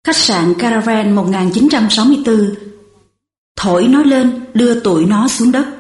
Khách sạn Caravan 1964. Thổi nó lên, đưa tụi nó xuống đất.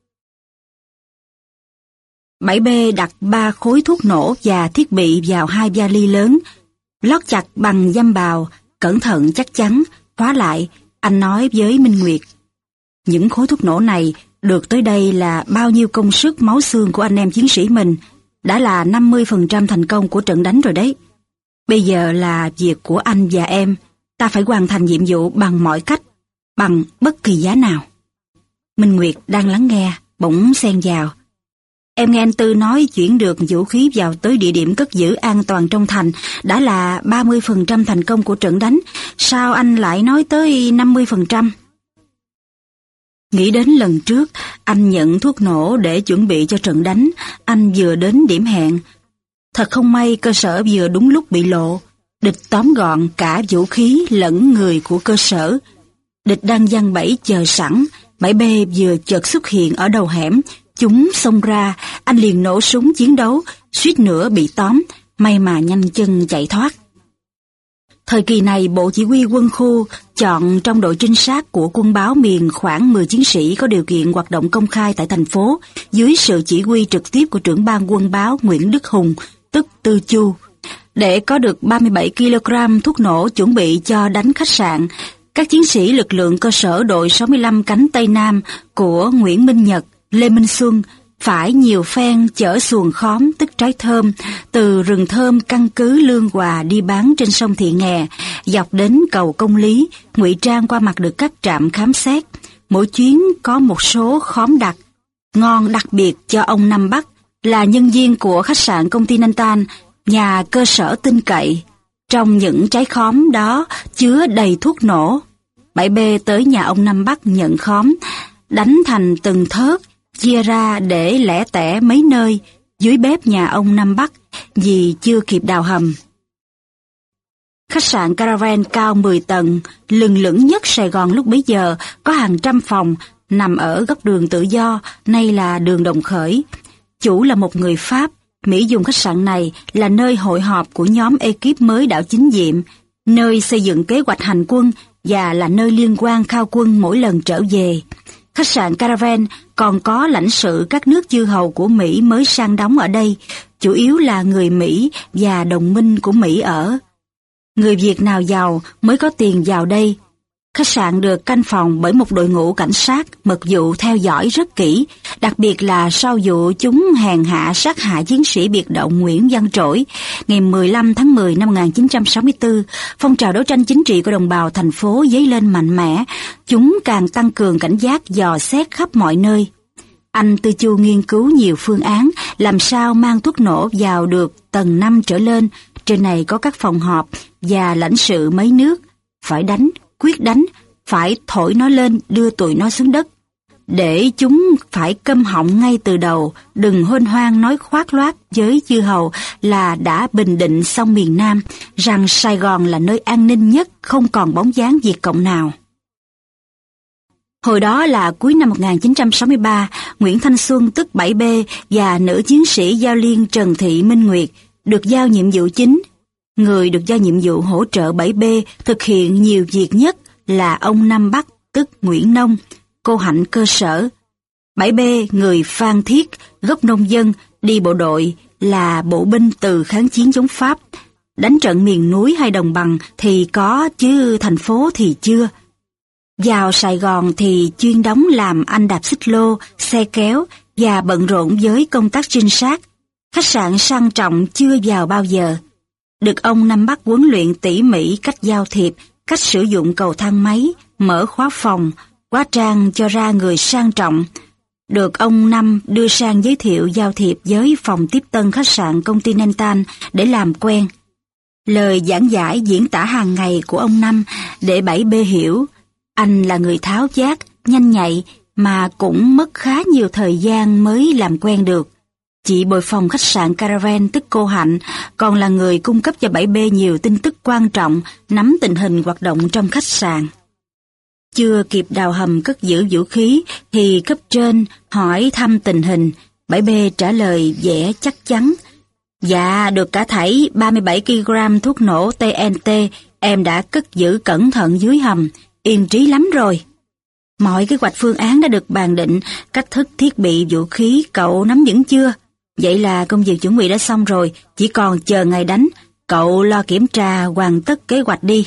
7B đặt 3 khối thuốc nổ và thiết bị vào 2 vali lớn, lót chặt bằng dăm bào, cẩn thận chắc chắn, khóa lại. Anh nói với Minh Nguyệt: những khối thuốc nổ này được tới đây là bao nhiêu công sức máu xương của anh em chiến sĩ mình, đã là 50% thành công của trận đánh rồi đấy. Bây giờ là việc của anh và em, ta phải hoàn thành nhiệm vụ bằng mọi cách, bằng bất kỳ giá nào. Minh Nguyệt đang lắng nghe, bỗng xen vào: em nghe anh Tư nói chuyển được vũ khí vào tới địa điểm cất giữ an toàn trong thành đã là 30% thành công của trận đánh, sao anh lại nói tới 50%? Nghĩ đến lần trước, anh nhận thuốc nổ để chuẩn bị cho trận đánh, anh vừa đến điểm hẹn. Thật không may cơ sở vừa đúng lúc bị lộ, địch tóm gọn cả vũ khí lẫn người của cơ sở. Địch đang giăng bẫy chờ sẵn, 7B vừa chợt xuất hiện ở đầu hẻm, chúng xông ra, anh liền nổ súng chiến đấu, suýt nữa bị tóm, may mà nhanh chân chạy thoát. Thời kỳ này, Bộ Chỉ huy Quân khu chọn trong đội trinh sát của quân báo miền khoảng 10 chiến sĩ có điều kiện hoạt động công khai tại thành phố, dưới sự chỉ huy trực tiếp của trưởng ban quân báo Nguyễn Đức Hùng, tức Tư Chu. Để có được 37 kg thuốc nổ chuẩn bị cho đánh khách sạn, các chiến sĩ lực lượng cơ sở đội 65 cánh Tây Nam của Nguyễn Minh Nhật, Lê Minh Xuân phải nhiều phen chở xuồng khóm tức trái thơm từ rừng thơm căn cứ Lương Hòa đi bán trên sông Thị Nghè, dọc đến cầu Công Lý, ngụy trang qua mặt được các trạm khám xét. Mỗi chuyến có một số khóm đặc, ngon đặc biệt cho ông Nam Bắc, là nhân viên của khách sạn Continental, nhà cơ sở tin cậy. Trong những trái khóm đó chứa đầy thuốc nổ. 7B tới nhà ông Nam Bắc nhận khóm, đánh thành từng thớt, chia ra để lẻ tẻ mấy nơi dưới bếp nhà ông Nam Bắc vì chưa kịp đào hầm. Khách sạn Caravan cao 10 tầng, lừng lững nhất Sài Gòn lúc bấy giờ, có hàng trăm phòng, nằm ở góc đường Tự Do, nay là đường Đồng Khởi. Chủ là một người Pháp. Mỹ dùng khách sạn này là nơi hội họp của nhóm ekip mới đảo chính nhiệm, nơi xây dựng kế hoạch hành quân và là nơi liên quan khao quân mỗi lần trở về. Khách sạn Caravan còn có lãnh sự các nước chư hầu của Mỹ mới sang đóng ở đây, chủ yếu là người Mỹ và đồng minh của Mỹ ở. Người Việt nào giàu mới có tiền vào đây. Khách sạn được canh phòng bởi một đội ngũ cảnh sát mật vụ theo dõi rất kỹ, đặc biệt là sau vụ chúng hèn hạ sát hại chiến sĩ biệt động Nguyễn Văn Trỗi. Ngày 15 tháng 10 năm 1964, phong trào đấu tranh chính trị của đồng bào thành phố dấy lên mạnh mẽ, chúng càng tăng cường cảnh giác dò xét khắp mọi nơi. Anh Tư Chu nghiên cứu nhiều phương án làm sao mang thuốc nổ vào được tầng 5 trở lên, trên này có các phòng họp và lãnh sự mấy nước. Phải đánh, quyết đánh, phải thổi nó lên, đưa tụi nó xuống đất. Để chúng phải câm họng ngay từ đầu, đừng hôn hoang nói khoác loác với chư hầu là đã bình định xong miền Nam, rằng Sài Gòn là nơi an ninh nhất, không còn bóng dáng Việt Cộng nào. Hồi đó là cuối năm 1963, Nguyễn Thanh Xuân tức 7B và nữ chiến sĩ giao liên Trần Thị Minh Nguyệt được giao nhiệm vụ chính. Người được giao nhiệm vụ hỗ trợ 7B thực hiện nhiều việc nhất là ông Nam Bắc tức Nguyễn Nông, cô Hạnh cơ sở. 7B người Phan Thiết, gốc nông dân, đi bộ đội, là bộ binh từ kháng chiến chống Pháp. Đánh trận miền núi hay đồng bằng thì có chứ thành phố thì chưa. Vào Sài Gòn thì chuyên đóng làm anh đạp xích lô, xe kéo và bận rộn với công tác trinh sát. Khách sạn sang trọng chưa vào bao giờ. Được ông Nam Bắc huấn luyện tỉ mỉ cách giao thiệp, cách sử dụng cầu thang máy, mở khóa phòng, hóa trang cho ra người sang trọng. Được ông Năm đưa sang giới thiệu giao thiệp với phòng tiếp tân khách sạn Continental để làm quen. Lời giảng giải diễn tả hàng ngày của ông Năm để 7B hiểu, anh là người tháo vát, nhanh nhạy mà cũng mất khá nhiều thời gian mới làm quen được. Chị bồi phòng khách sạn Caravan tức cô Hạnh còn là người cung cấp cho 7B nhiều tin tức quan trọng, nắm tình hình hoạt động trong khách sạn. Chưa kịp đào hầm cất giữ vũ khí thì cấp trên hỏi thăm tình hình, 7B trả lời vẻ chắc chắn. Dạ, được cả thảy 37 kg thuốc nổ TNT Em đã cất giữ cẩn thận dưới hầm, yên trí lắm rồi. Mọi kế hoạch phương án đã được bàn định, cách thức, thiết bị, vũ khí, cậu nắm vững chưa? Vậy là công việc chuẩn bị đã xong rồi, chỉ còn chờ ngày đánh. Cậu lo kiểm tra hoàn tất kế hoạch đi.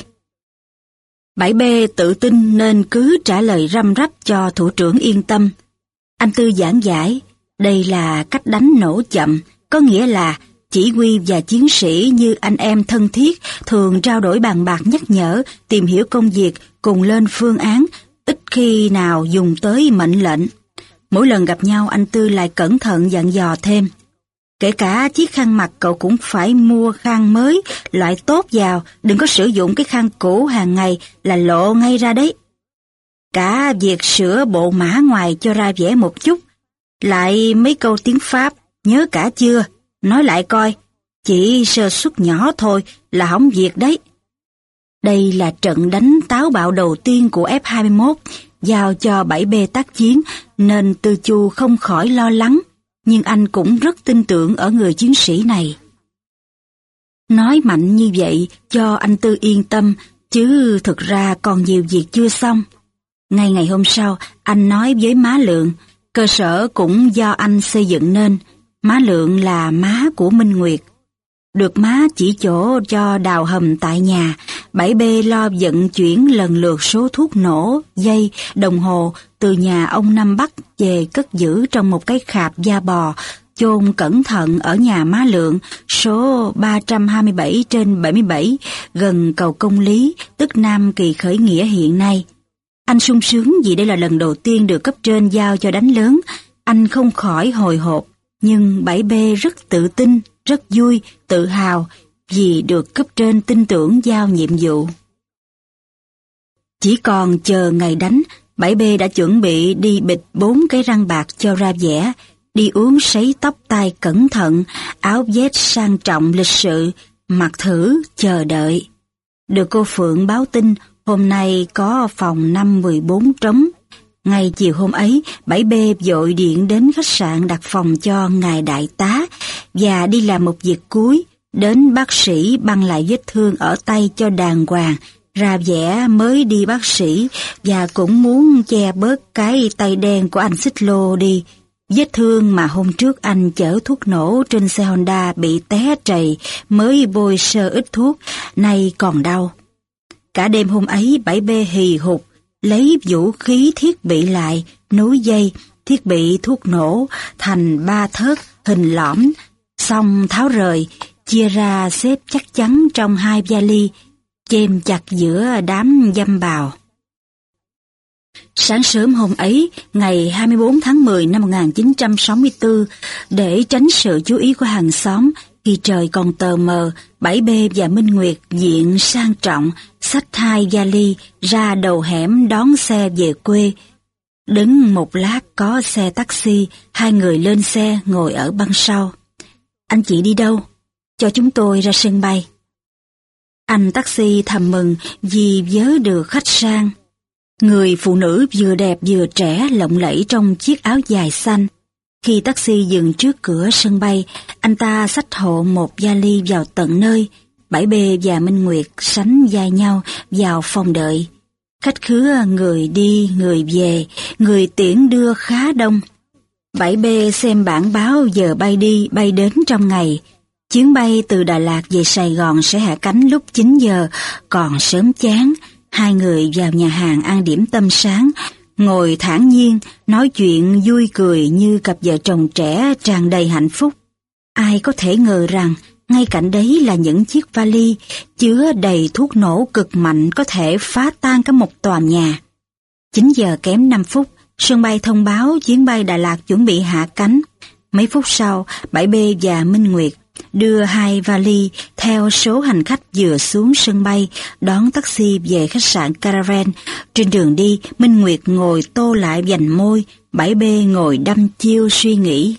7B tự tin nên cứ trả lời răm rắp cho thủ trưởng yên tâm. Anh Tư giảng giải, đây là cách đánh nổ chậm, có nghĩa là chỉ huy và chiến sĩ như anh em thân thiết thường trao đổi bàn bạc nhắc nhở, tìm hiểu công việc, cùng lên phương án, ít khi nào dùng tới mệnh lệnh. Mỗi lần gặp nhau anh Tư lại cẩn thận dặn dò thêm. Kể cả chiếc khăn mặt cậu cũng phải mua khăn mới, loại tốt vào, đừng có sử dụng cái khăn cũ hàng ngày là lộ ngay ra đấy. Cả việc sửa bộ mã ngoài cho ra vẻ một chút, lại mấy câu tiếng Pháp, nhớ cả chưa? Nói lại coi, chỉ sơ suất nhỏ thôi là hỏng việc đấy. Đây là trận đánh táo bạo đầu tiên của F-21, giao cho 7B tác chiến, nên Tư Chu không khỏi lo lắng, nhưng anh cũng rất tin tưởng ở người chiến sĩ này. Nói mạnh như vậy cho anh Tư yên tâm, chứ thực ra còn nhiều việc chưa xong. Ngay ngày hôm sau, anh nói với má Lượng, cơ sở cũng do anh xây dựng nên. Má Lượng là má của Minh Nguyệt. Được má chỉ chỗ cho đào hầm tại nhà, 7B lo vận chuyển lần lượt số thuốc nổ, dây, đồng hồ từ nhà ông Năm Bắc về cất giữ trong một cái khạp da bò, chôn cẩn thận ở nhà má Lượng, số 327/77, gần cầu Công Lý, tức Nam Kỳ Khởi Nghĩa hiện nay. Anh sung sướng vì đây là lần đầu tiên được cấp trên giao cho đánh lớn, anh không khỏi hồi hộp, nhưng 7B rất tự tin, rất vui, tự hào vì được cấp trên tin tưởng giao nhiệm vụ. Chỉ còn chờ ngày đánh, 7B đã chuẩn bị đi bịch 4 cái răng bạc cho ra vẻ, đi uống sấy tóc tai cẩn thận, áo vest sang trọng lịch sự, mặc thử, chờ đợi. Được cô Phượng báo tin, hôm nay có phòng 514 trống. Ngay chiều hôm ấy, 7B vội điện đến khách sạn đặt phòng cho ngài đại tá và đi làm một việc cuối, đến bác sĩ băng lại vết thương ở tay cho đàng hoàng, ra vẻ mới đi bác sĩ và cũng muốn che bớt cái tay đen của anh xích lô đi. Vết thương mà hôm trước anh chở thuốc nổ trên xe Honda bị té trầy mới bôi sơ ít thuốc, nay còn đau. Cả đêm hôm ấy 7B hì hục, lấy vũ khí thiết bị lại, nối dây, thiết bị thuốc nổ thành 3 thớt hình lõm, xong tháo rời, chia ra xếp chắc chắn trong 2 vali, chêm chặt giữa đám dâm bào. Sáng sớm hôm ấy, ngày 24 tháng 10 năm 1964, để tránh sự chú ý của hàng xóm, khi trời còn tờ mờ, 7B và Minh Nguyệt diện sang trọng, xách 2 vali ra đầu hẻm đón xe về quê. Đứng một lát có xe taxi, 2 người lên xe ngồi ở băng sau. Anh chị đi đâu? Cho chúng tôi ra sân bay. Anh taxi thầm mừng vì vớ được khách sang. Người phụ nữ vừa đẹp vừa trẻ lộng lẫy trong chiếc áo dài xanh. Khi taxi dừng trước cửa sân bay, anh ta xách hộ một vali vào tận nơi. 7B và Minh Nguyệt sánh vai nhau vào phòng đợi. Khách khứa người đi người về, người tiễn đưa khá đông. 7B xem bảng báo giờ bay đi bay đến trong ngày. Chuyến bay từ Đà Lạt về Sài Gòn sẽ hạ cánh lúc 9 giờ, còn sớm chán. 2 người vào nhà hàng ăn điểm tâm sáng, ngồi thản nhiên, nói chuyện vui cười như cặp vợ chồng trẻ tràn đầy hạnh phúc. Ai có thể ngờ rằng, ngay cạnh đấy là những chiếc vali chứa đầy thuốc nổ cực mạnh có thể phá tan cả một tòa nhà. 9 giờ kém 5 phút, sân bay thông báo chuyến bay Đà Lạt chuẩn bị hạ cánh. Mấy phút sau, 7B và Minh Nguyệt đưa 2 vali theo số hành khách vừa xuống sân bay, đón taxi về khách sạn Caravan. Trên đường đi, Minh Nguyệt ngồi tô lại vành môi, 7B ngồi đăm chiêu suy nghĩ.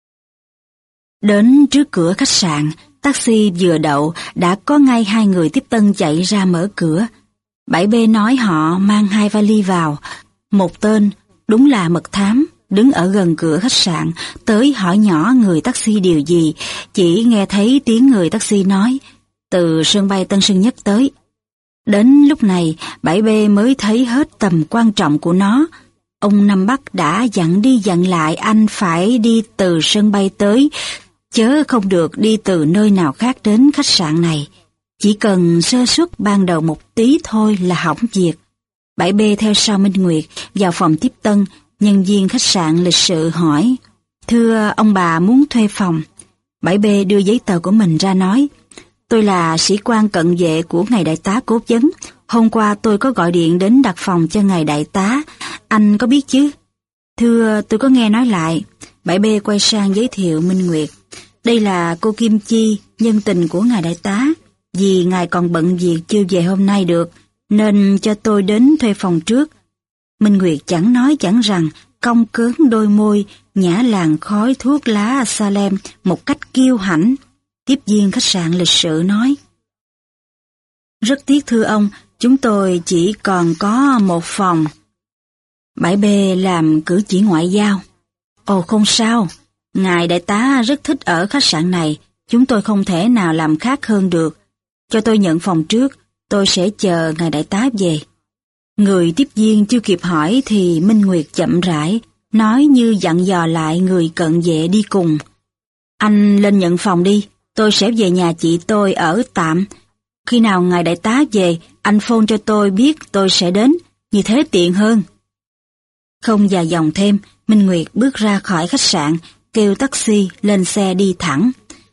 Đến trước cửa khách sạn, taxi vừa đậu, đã có ngay 2 người tiếp tân chạy ra mở cửa. 7B nói họ mang 2 vali vào. Một tên, đúng là mật thám, đứng ở gần cửa khách sạn, tới hỏi nhỏ người taxi điều gì, chỉ nghe thấy tiếng người taxi nói, từ sân bay Tân Sơn Nhất tới. Đến lúc này, 7B mới thấy hết tầm quan trọng của nó. Ông Năm Bắc đã dặn đi dặn lại anh phải đi từ sân bay tới, chớ không được đi từ nơi nào khác đến khách sạn này. Chỉ cần sơ suất ban đầu một tí thôi là hỏng việc. 7B theo sau Minh Nguyệt vào phòng tiếp tân, nhân viên khách sạn lịch sự hỏi, thưa ông bà muốn thuê phòng. 7B đưa giấy tờ của mình ra nói, tôi là sĩ quan cận vệ của ngài đại tá cố vấn. Hôm qua tôi có gọi điện đến đặt phòng cho ngài đại tá, anh có biết chứ? Thưa, tôi có nghe nói lại. 7B quay sang giới thiệu Minh Nguyệt. Đây là cô Kim Chi, nhân tình của ngài đại tá. Vì ngài còn bận việc chưa về hôm nay được, nên cho tôi đến thuê phòng trước. Minh Nguyệt chẳng nói chẳng rằng, cong cớn đôi môi, nhả làn khói thuốc lá Salem một cách kiêu hãnh. Tiếp viên khách sạn lịch sự nói, rất tiếc thưa ông, chúng tôi chỉ còn có một phòng. 7B làm cử chỉ ngoại giao. Ồ không sao, ngài đại tá rất thích ở khách sạn này, chúng tôi không thể nào làm khác hơn được. Cho tôi nhận phòng trước, tôi sẽ chờ ngài đại tá về. Người tiếp viên chưa kịp hỏi thì Minh Nguyệt chậm rãi, nói như dặn dò lại người cận vệ đi cùng. Anh lên nhận phòng đi, tôi sẽ về nhà chị tôi ở tạm. Khi nào ngài đại tá về, anh phone cho tôi biết tôi sẽ đến, như thế tiện hơn. Không dài dòng thêm, Minh Nguyệt bước ra khỏi khách sạn, kêu taxi lên xe đi thẳng.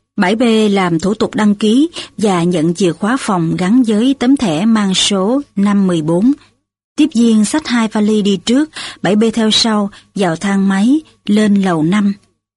7B làm thủ tục đăng ký và nhận chìa khóa phòng gắn với tấm thẻ mang số 514. Tiếp viên xách 2 vali đi trước, 7B theo sau, vào thang máy, lên lầu 5.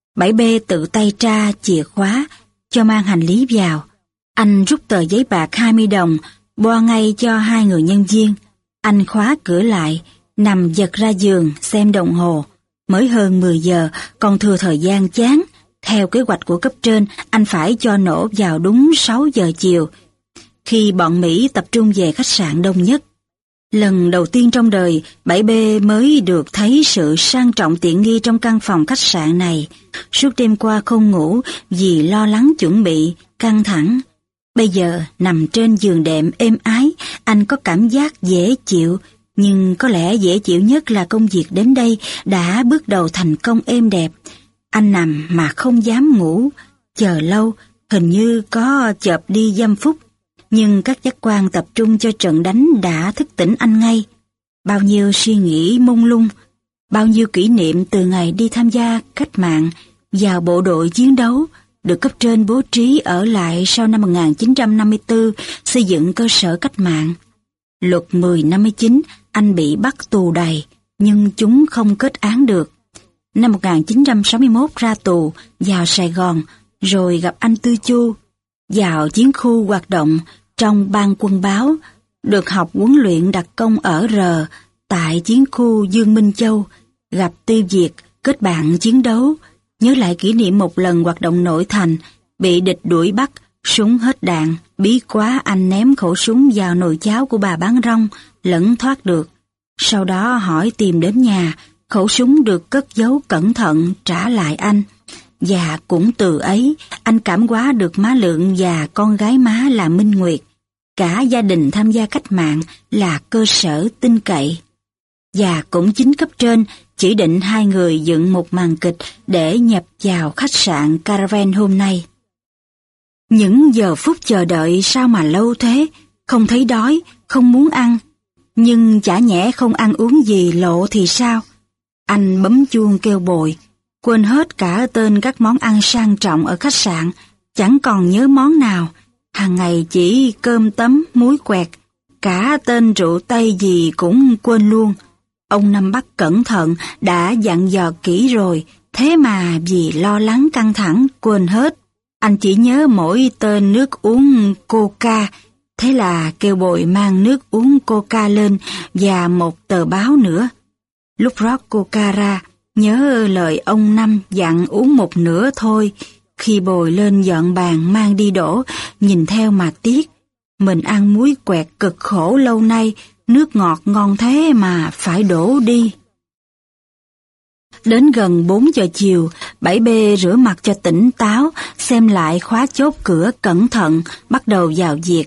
7B tự tay tra chìa khóa, cho mang hành lý vào. Anh rút tờ giấy bạc 20 đồng, boa ngay cho 2 người nhân viên. Anh khóa cửa lại, nằm giật ra giường xem đồng hồ. Mới hơn 10 giờ, còn thừa thời gian chán. Theo kế hoạch của cấp trên, anh phải cho nổ vào đúng 6 giờ chiều, khi bọn Mỹ tập trung về khách sạn đông nhất. Lần đầu tiên trong đời, 7B mới được thấy sự sang trọng tiện nghi trong căn phòng khách sạn này. Suốt đêm qua không ngủ vì lo lắng chuẩn bị, căng thẳng. Bây giờ nằm trên giường đệm êm ái, anh có cảm giác dễ chịu, nhưng có lẽ dễ chịu nhất là công việc đến đây đã bước đầu thành công êm đẹp. Anh nằm mà không dám ngủ, chờ lâu, hình như có chợp đi dăm phút, nhưng các giác quan tập trung cho trận đánh đã thức tỉnh anh ngay. Bao nhiêu suy nghĩ mông lung, bao nhiêu kỷ niệm từ ngày đi tham gia cách mạng vào bộ đội chiến đấu, được cấp trên bố trí ở lại sau năm 1954 xây dựng cơ sở cách mạng. Luật 10/59, anh bị bắt tù đầy, nhưng chúng không kết án được. Năm 1961 ra tù, vào Sài Gòn, rồi gặp anh Tư Chu, vào chiến khu hoạt động trong ban quân báo, được học huấn luyện đặc công ở R tại chiến khu Dương Minh Châu, gặp Tư Việt, kết bạn chiến đấu, nhớ lại kỷ niệm một lần hoạt động nội thành, bị địch đuổi bắt, súng hết đạn, bí quá anh ném khẩu súng vào nồi cháo của bà bán rong, lẫn thoát được. Sau đó hỏi tìm đến nhà, khẩu súng được cất giấu cẩn thận trả lại anh. Và cũng từ ấy, anh cảm hóa được má Lượng và con gái má là Minh Nguyệt. Cả gia đình tham gia cách mạng là cơ sở tin cậy. Và cũng chính cấp trên chỉ định 2 người dựng một màn kịch để nhập vào khách sạn Caravan hôm nay. Những giờ phút chờ đợi sao mà lâu thế, không thấy đói, không muốn ăn. Nhưng chả nhẽ không ăn uống gì lộ thì sao? Anh bấm chuông kêu bồi, quên hết cả tên các món ăn sang trọng ở khách sạn, chẳng còn nhớ món nào. Hàng ngày chỉ cơm tấm, muối quẹt, cả tên rượu Tây gì cũng quên luôn. Ông Năm Bắc cẩn thận đã dặn dò kỹ rồi, thế mà vì lo lắng căng thẳng quên hết. Anh chỉ nhớ mỗi tên nước uống Coca, thế là kêu bồi mang nước uống Coca lên và một tờ báo nữa. Lúc rót Coca ra, nhớ lời ông Năm dặn uống một nửa thôi. Khi bồi lên dọn bàn mang đi đổ, nhìn theo mà tiếc. Mình ăn muối quẹt cực khổ lâu nay, nước ngọt ngon thế mà phải đổ đi. Đến gần 4 giờ chiều, 7B rửa mặt cho tỉnh táo, xem lại khóa chốt cửa cẩn thận, bắt đầu vào việc.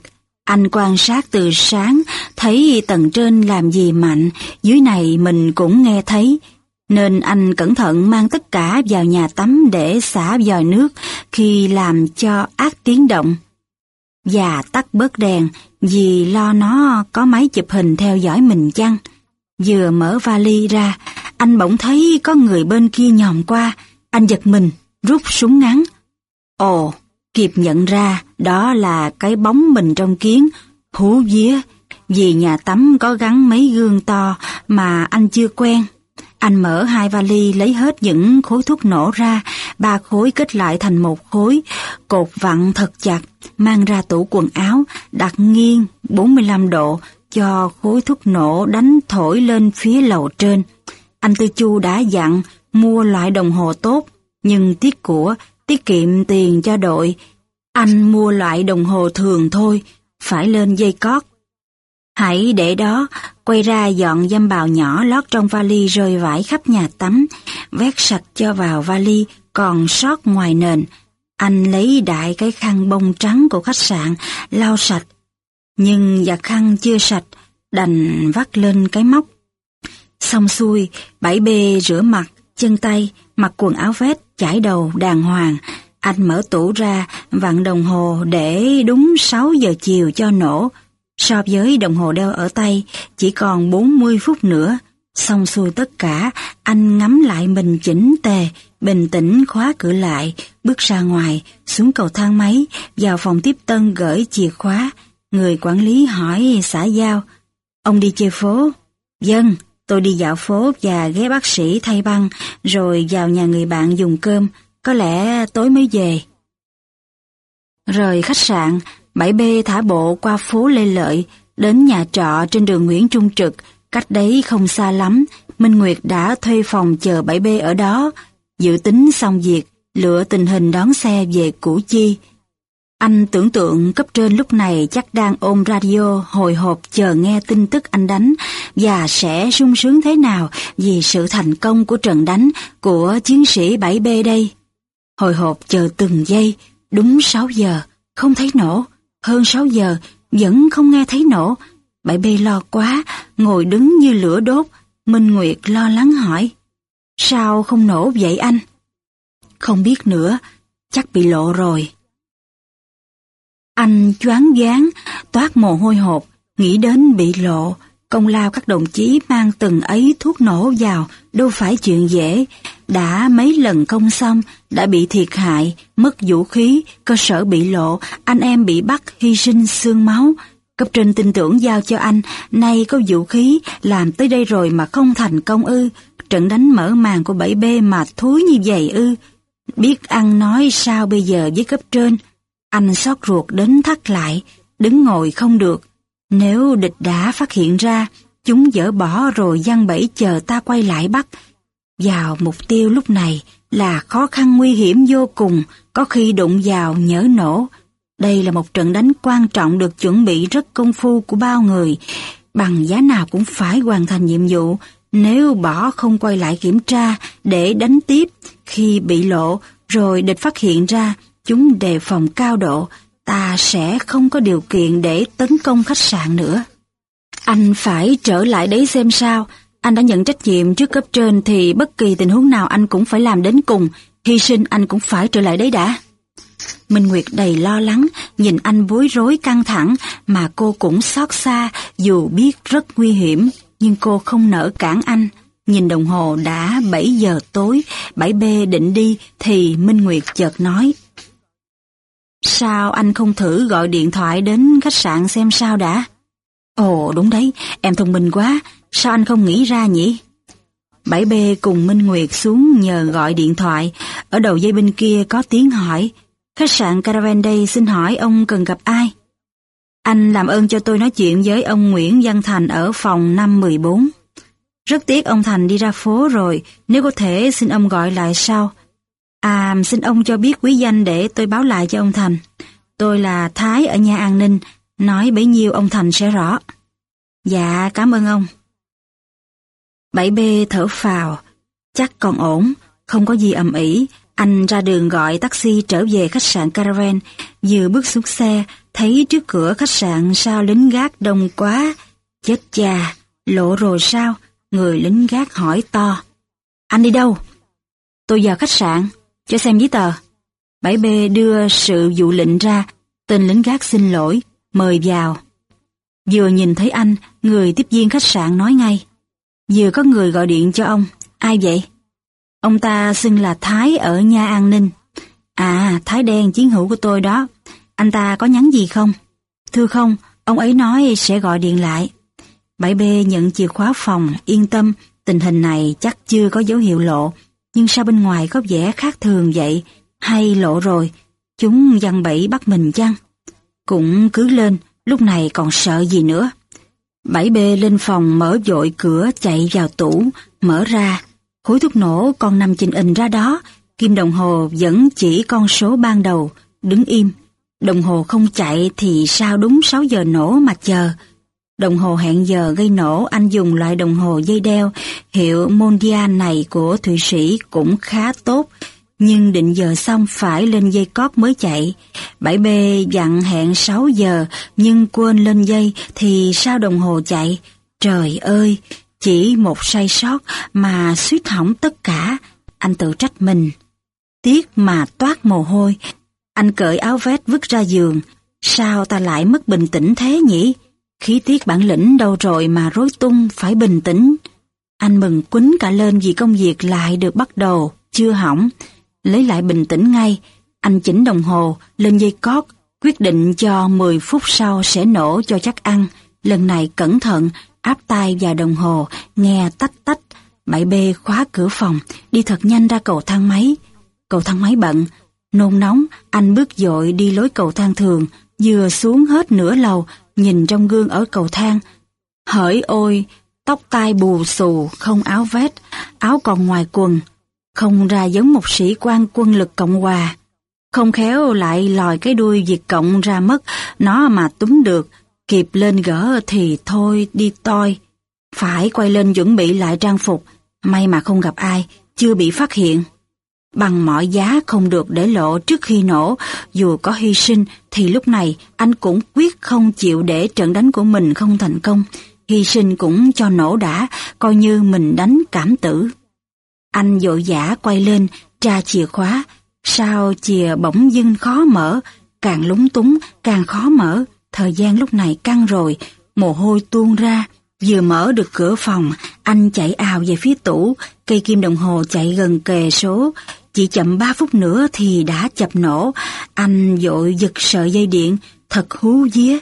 Anh quan sát từ sáng, thấy tầng trên làm gì mạnh, dưới này mình cũng nghe thấy. Nên anh cẩn thận mang tất cả vào nhà tắm để xả vòi nước khi làm cho át tiếng động. Và tắt bớt đèn vì lo nó có máy chụp hình theo dõi mình chăng. Vừa mở vali ra, anh bỗng thấy có người bên kia nhòm qua. Anh giật mình, rút súng ngắn. Ồ, kịp nhận ra đó là cái bóng mình trong kiến. Hú vía, vì nhà tắm có gắn mấy gương to mà anh chưa quen. Anh mở hai vali lấy hết những khối thuốc nổ ra, 3 khối kết lại thành một khối, cột vặn thật chặt, mang ra tủ quần áo, đặt nghiêng 45 độ cho khối thuốc nổ đánh thổi lên phía lầu trên. Anh Tư Chu đã dặn mua loại đồng hồ tốt, nhưng tiếc của, tiết kiệm tiền cho đội. Anh mua loại đồng hồ thường thôi, phải lên dây cót. Hãy để đó, quay ra dọn dăm bào nhỏ lót trong vali rơi vãi khắp nhà tắm, vét sạch cho vào vali, còn sót ngoài nền. Anh lấy đại cái khăn bông trắng của khách sạn, lau sạch. Nhưng giặt khăn chưa sạch, đành vắt lên cái móc. Xong xuôi, 7B rửa mặt, chân tay, mặc quần áo vest, chải đầu đàng hoàng. Anh mở tủ ra, vặn đồng hồ để đúng 6 giờ chiều cho nổ. So với đồng hồ đeo ở tay, chỉ còn 40 phút nữa. Xong xuôi tất cả, anh ngắm lại mình chỉnh tề, bình tĩnh khóa cửa lại, bước ra ngoài, xuống cầu thang máy, vào phòng tiếp tân gửi chìa khóa. Người quản lý hỏi xã giao, ông đi chơi phố? Vâng, tôi đi dạo phố và ghé bác sĩ thay băng, rồi vào nhà người bạn dùng cơm, có lẽ tối mới về. Rời khách sạn, 7B thả bộ qua phố Lê Lợi, đến nhà trọ trên đường Nguyễn Trung Trực, cách đấy không xa lắm. Minh Nguyệt đã thuê phòng chờ 7B ở đó, dự tính xong việc, lựa tình hình đón xe về Củ Chi. Anh tưởng tượng cấp trên lúc này chắc đang ôm radio hồi hộp chờ nghe tin tức anh đánh và sẽ sung sướng thế nào vì sự thành công của trận đánh của chiến sĩ 7B đây. Hồi hộp chờ từng giây, đúng 6 giờ, không thấy nổ, hơn 6 giờ, vẫn không nghe thấy nổ. 7B lo quá, ngồi đứng như lửa đốt. Minh Nguyệt lo lắng hỏi, sao không nổ vậy anh? Không biết nữa, chắc bị lộ rồi. Anh choáng váng, toát mồ hôi hột, nghĩ đến bị lộ. Công lao các đồng chí mang từng ấy thuốc nổ vào đâu phải chuyện dễ. Đã mấy lần công xong, đã bị thiệt hại, mất vũ khí, cơ sở bị lộ, anh em bị bắt hy sinh xương máu. Cấp trên tin tưởng giao cho anh, nay có vũ khí, làm tới đây rồi mà không thành công ư? Trận đánh mở màn của 7B mà thúi như vậy ư? Biết ăn nói sao bây giờ với cấp trên? Anh xót ruột đến thắt lại, đứng ngồi không được. Nếu địch đã phát hiện ra, chúng dỡ bỏ rồi giăng bẫy chờ ta quay lại bắt. Vào mục tiêu lúc này là khó khăn nguy hiểm vô cùng, có khi đụng vào nhỡ nổ. Đây là một trận đánh quan trọng được chuẩn bị rất công phu của bao người, bằng giá nào cũng phải hoàn thành nhiệm vụ. Nếu bỏ không quay lại kiểm tra để đánh tiếp, khi bị lộ rồi địch phát hiện ra, chúng đề phòng cao độ, ta sẽ không có điều kiện để tấn công khách sạn nữa. Anh phải trở lại đấy xem sao. Anh đã nhận trách nhiệm trước cấp trên thì bất kỳ tình huống nào anh cũng phải làm đến cùng, hy sinh anh cũng phải trở lại đấy đã. Minh Nguyệt đầy lo lắng, nhìn anh bối rối căng thẳng mà cô cũng xót xa dù biết rất nguy hiểm, nhưng cô không nỡ cản anh. Nhìn đồng hồ đã 7 giờ tối, 7B định đi thì Minh Nguyệt chợt nói, sao anh không thử gọi điện thoại đến khách sạn xem sao đã? Ồ đúng đấy, em thông minh quá, sao anh không nghĩ ra nhỉ? 7B cùng Minh Nguyệt xuống nhờ gọi điện thoại, ở đầu dây bên kia có tiếng hỏi, khách sạn Caravan đây xin hỏi ông cần gặp ai? Anh làm ơn cho tôi nói chuyện với ông Nguyễn Văn Thành ở phòng 514. Rất tiếc ông Thành đi ra phố rồi, nếu có thể xin ông gọi lại sau. À, xin ông cho biết quý danh để tôi báo lại cho ông Thành. Tôi là Thái ở nhà an ninh, nói bấy nhiêu ông Thành sẽ rõ. Dạ, cảm ơn ông. 7B thở phào, chắc còn ổn, không có gì ầm ĩ. Anh ra đường gọi taxi trở về khách sạn Caravan, vừa bước xuống xe thấy trước cửa khách sạn sao lính gác đông quá. Chết cha, lộ rồi sao? Người lính gác hỏi to. Anh đi đâu? Tôi vào khách sạn, cho xem giấy tờ. 7B đưa sự vụ lệnh ra, tên lính gác xin lỗi, mời vào. Vừa nhìn thấy anh, người tiếp viên khách sạn nói ngay. Vừa có người gọi điện cho ông. Ai vậy? Ông ta xưng là Thái ở Nha An Ninh. À, Thái đen chiến hữu của tôi đó. Anh ta có nhắn gì không? Thưa không, ông ấy nói sẽ gọi điện lại. 7B nhận chìa khóa phòng, yên tâm, tình hình này chắc chưa có dấu hiệu lộ. Nhưng sao bên ngoài có vẻ khác thường vậy? Hay lộ rồi? Chúng giăng bẫy bắt mình chăng? Cũng cứ lên, lúc này còn sợ gì nữa. 7B lên phòng mở vội cửa chạy vào tủ, mở ra. Khối thuốc nổ còn nằm chình ình ra đó, kim đồng hồ vẫn chỉ con số ban đầu, đứng im. Đồng hồ không chạy thì sao đúng 6 giờ nổ mà chờ. Đồng hồ hẹn giờ gây nổ anh dùng loại đồng hồ dây đeo hiệu Mondial này của Thụy Sĩ cũng khá tốt, nhưng định giờ xong phải lên dây cót mới chạy. 7B dặn hẹn 6 giờ nhưng quên lên dây thì sao đồng hồ chạy? Trời ơi, chỉ một sai sót mà suýt hỏng tất cả. Anh tự trách mình. Tiếc mà toát mồ hôi. Anh cởi áo vest vứt ra giường. Sao ta lại mất bình tĩnh thế nhỉ? Khí tiết bản lĩnh đâu rồi mà rối tung, phải bình tĩnh. Anh mừng quýnh cả lên vì công việc lại được bắt đầu, chưa hỏng. Lấy lại bình tĩnh ngay, anh chỉnh đồng hồ, lên dây cót, quyết định cho 10 phút sau sẽ nổ cho chắc ăn. Lần này cẩn thận, áp tai vào đồng hồ, nghe tách tách. 7B khóa cửa phòng, đi thật nhanh ra cầu thang máy. Cầu thang máy bận, nôn nóng, anh bước dội đi lối cầu thang thường, vừa xuống hết nửa lầu, nhìn trong gương ở cầu thang. Hỡi ôi, tóc tai bù xù, không áo vest, áo còn ngoài quần, không ra giống một sĩ quan quân lực Cộng Hòa. Không khéo lại lòi cái đuôi Việt Cộng ra mất, nó mà túm được, kịp lên gỡ thì thôi đi toi. Phải quay lên chuẩn bị lại trang phục, may mà không gặp ai, chưa bị phát hiện. Bằng mọi giá không được để lộ trước khi nổ, dù có hy sinh thì lúc này anh cũng quyết không chịu để trận đánh của mình không thành công. Hy sinh cũng cho nổ đã, coi như mình đánh cảm tử. Anh vội vã quay lên, tra chìa khóa. Sao chìa bỗng dưng khó mở, càng lúng túng càng khó mở. Thời gian lúc này căng rồi, mồ hôi tuôn ra. Vừa mở được cửa phòng, anh chạy ào về phía tủ, cây kim đồng hồ chạy gần kề số. Chỉ chậm 3 phút nữa thì đã chập nổ. Anh vội giật sợi dây điện, thật hú vía.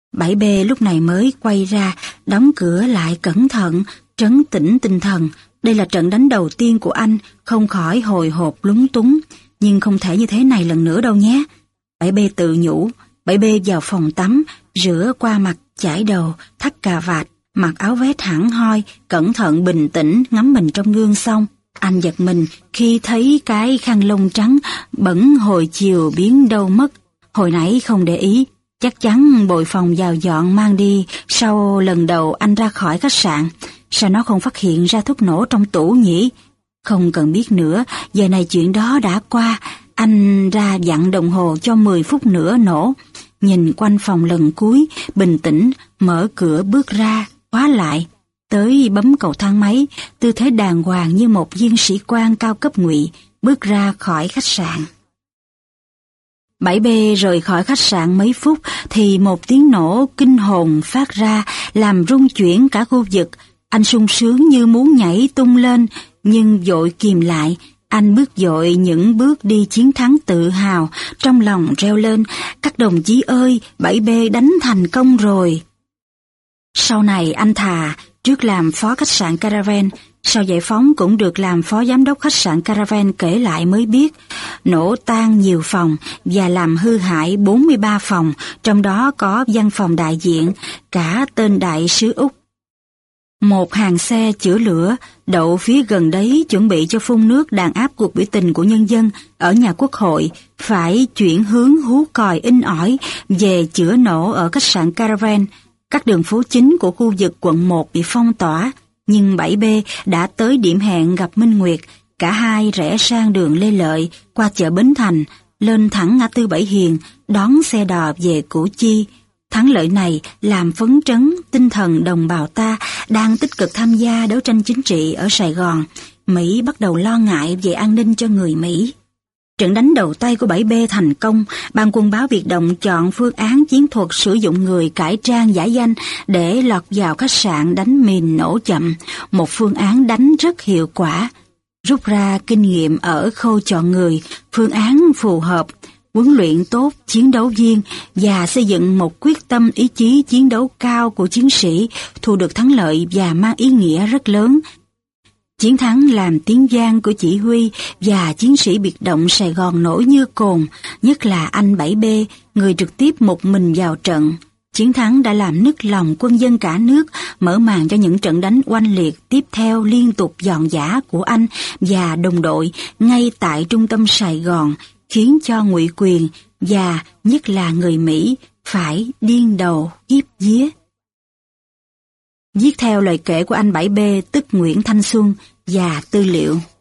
7B lúc này mới quay ra, đóng cửa lại cẩn thận, trấn tĩnh tinh thần. Đây là trận đánh đầu tiên của anh, không khỏi hồi hộp lúng túng. Nhưng không thể như thế này lần nữa đâu nhé. 7B tự nhủ. 7B vào phòng tắm, rửa qua mặt, chải đầu, thắt cà vạt, mặc áo vest hẳn hoi, cẩn thận bình tĩnh ngắm mình trong gương xong. Anh giật mình khi thấy cái khăn lông trắng bẩn hồi chiều biến đâu mất. Hồi nãy không để ý, chắc chắn bội phòng vào dọn mang đi sau lần đầu anh ra khỏi khách sạn. Sao nó không phát hiện ra thuốc nổ trong tủ nhỉ? Không cần biết nữa, giờ này chuyện đó đã qua. Anh ra dặn đồng hồ cho 10 phút nữa nổ. Nhìn quanh phòng lần cuối, bình tĩnh, mở cửa bước ra, khóa lại. Tới bấm cầu thang máy, tư thế đàng hoàng như một viên sĩ quan cao cấp ngụy, bước ra khỏi khách sạn. 7B rời khỏi khách sạn mấy phút thì một tiếng nổ kinh hồn phát ra, làm rung chuyển cả khu vực. Anh sung sướng như muốn nhảy tung lên, nhưng vội kìm lại. Anh bước vội những bước đi chiến thắng tự hào, trong lòng reo lên, các đồng chí ơi, 7B đánh thành công rồi. Sau này anh thà, trước làm phó khách sạn Caravan, sau giải phóng cũng được làm phó giám đốc khách sạn Caravan kể lại mới biết, nổ tan nhiều phòng và làm hư hại 43 phòng, trong đó có văn phòng đại diện, cả tên đại sứ Úc. Một hàng xe chữa lửa đậu phía gần đấy chuẩn bị cho phun nước đàn áp cuộc biểu tình của nhân dân ở nhà Quốc hội, phải chuyển hướng hú còi in ỏi về chữa nổ ở khách sạn Caravan. Các đường phố chính của khu vực quận 1 bị phong tỏa, nhưng 7B đã tới điểm hẹn gặp Minh Nguyệt. Cả hai rẽ sang đường Lê Lợi, qua chợ Bến Thành. lên thẳng ngã tư Bảy Hiền, đón xe đò về Củ Chi. Thắng lợi này làm phấn chấn tinh thần đồng bào ta đang tích cực tham gia đấu tranh chính trị ở Sài Gòn. Mỹ bắt đầu lo ngại về an ninh cho người Mỹ. Trận đánh đầu tay của 7B thành công, Ban Quân báo Biệt động chọn phương án chiến thuật sử dụng người cải trang giả danh để lọt vào khách sạn đánh mìn nổ chậm, một phương án đánh rất hiệu quả. Rút ra kinh nghiệm ở khâu chọn người, phương án phù hợp, huấn luyện tốt chiến đấu viên và xây dựng một quyết tâm ý chí chiến đấu cao của chiến sĩ, thu được thắng lợi và mang ý nghĩa rất lớn. Chiến thắng làm tiếng vang của chỉ huy và chiến sĩ biệt động Sài Gòn nổi như cồn, nhất là anh 7B, người trực tiếp một mình vào trận. Chiến thắng đã làm nức lòng quân dân cả nước, mở màn cho những trận đánh oanh liệt tiếp theo liên tục giòn giã của anh và đồng đội ngay tại trung tâm Sài Gòn, khiến cho ngụy quyền và nhất là người Mỹ phải điên đầu khiếp vía. Viết theo lời kể của anh 7B tức Nguyễn Thanh Xuân và tư liệu.